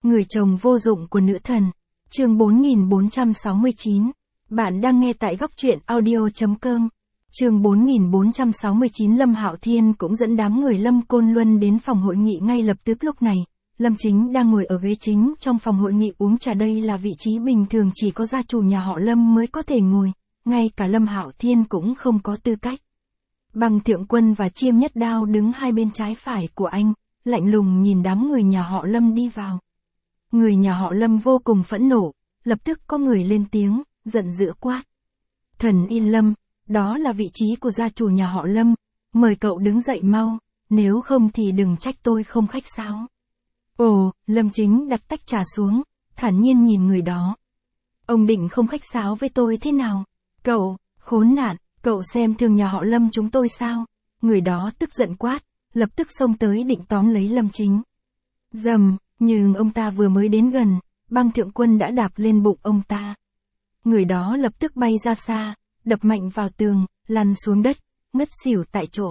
Người chồng vô dụng của nữ thần. Chương 4469. Bạn đang nghe tại góc truyện audio.com. Chương 4469. Lâm Hạo Thiên cũng dẫn đám người Lâm Côn Luân đến phòng hội nghị ngay lập tức. Lúc này, Lâm Chính đang ngồi ở ghế chính trong phòng hội nghị uống trà. Đây là vị trí bình thường chỉ có gia chủ nhà họ Lâm mới có thể ngồi, ngay cả Lâm Hạo Thiên cũng không có tư cách. Băng Thượng Quân và Chiêm Nhất Đao đứng hai bên trái phải của anh, lạnh lùng nhìn đám người nhà họ Lâm đi vào. Người nhà họ Lâm vô cùng phẫn nộ, lập tức có người lên tiếng, giận dữ quát. Thần Y Lâm, đó là vị trí của gia chủ nhà họ Lâm, mời cậu đứng dậy mau, nếu không thì đừng trách tôi không khách sáo. Ồ, Lâm Chính đặt tách trà xuống, thản nhiên nhìn người đó. Ông định không khách sáo với tôi thế nào? Cậu, khốn nạn, cậu xem thường nhà họ Lâm chúng tôi sao? Người đó tức giận quát, lập tức xông tới định tóm lấy Lâm Chính. Dầm, nhưng ông ta vừa mới đến gần, Băng Thượng Quân đã đạp lên bụng ông ta. Người đó lập tức bay ra xa, đập mạnh vào tường, lăn xuống đất, ngất xỉu tại chỗ.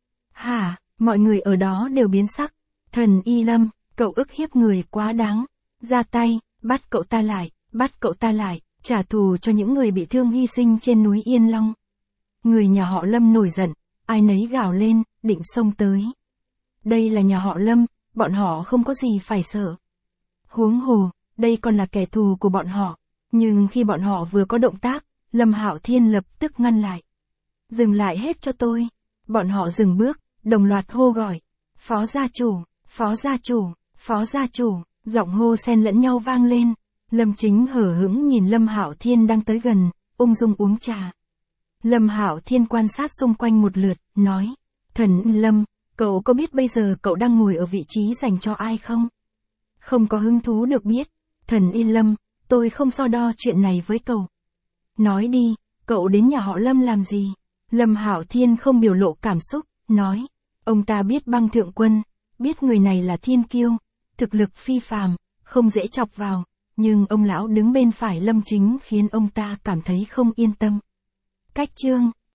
Hả, mọi người ở đó đều biến sắc. Thần Y Lâm, cậu ức hiếp người quá đáng. Ra tay, bắt cậu ta lại, bắt cậu ta lại, trả thù cho những người bị thương hy sinh trên núi Yên Long. Người nhà họ Lâm nổi giận, ai nấy gào lên, định xông tới. Đây là nhà họ Lâm, bọn họ không có gì phải sợ. Huống hồ, đây còn là kẻ thù của bọn họ. Nhưng khi bọn họ vừa có động tác, Lâm Hạo Thiên lập tức ngăn lại. Dừng lại hết cho tôi. Bọn họ dừng bước, đồng loạt hô gọi. Phó gia chủ, phó gia chủ, phó gia chủ, giọng hô xen lẫn nhau vang lên. Lâm Chính hở hững nhìn Lâm Hạo Thiên đang tới gần, ung dung uống trà. Lâm Hạo Thiên quan sát xung quanh một lượt, nói. Thần Lâm, cậu có biết bây giờ cậu đang ngồi ở vị trí dành cho ai không? Không có hứng thú được biết. Thần Y Lâm, tôi không so đo chuyện này với cậu. Nói đi, cậu đến nhà họ Lâm làm gì? Lâm Hạo Thiên không biểu lộ cảm xúc, nói. Ông ta biết Băng Thượng Quân, biết người này là thiên kiêu, thực lực phi phàm, không dễ chọc vào, nhưng ông lão đứng bên phải Lâm Chính khiến ông ta cảm thấy không yên tâm. Cách chương.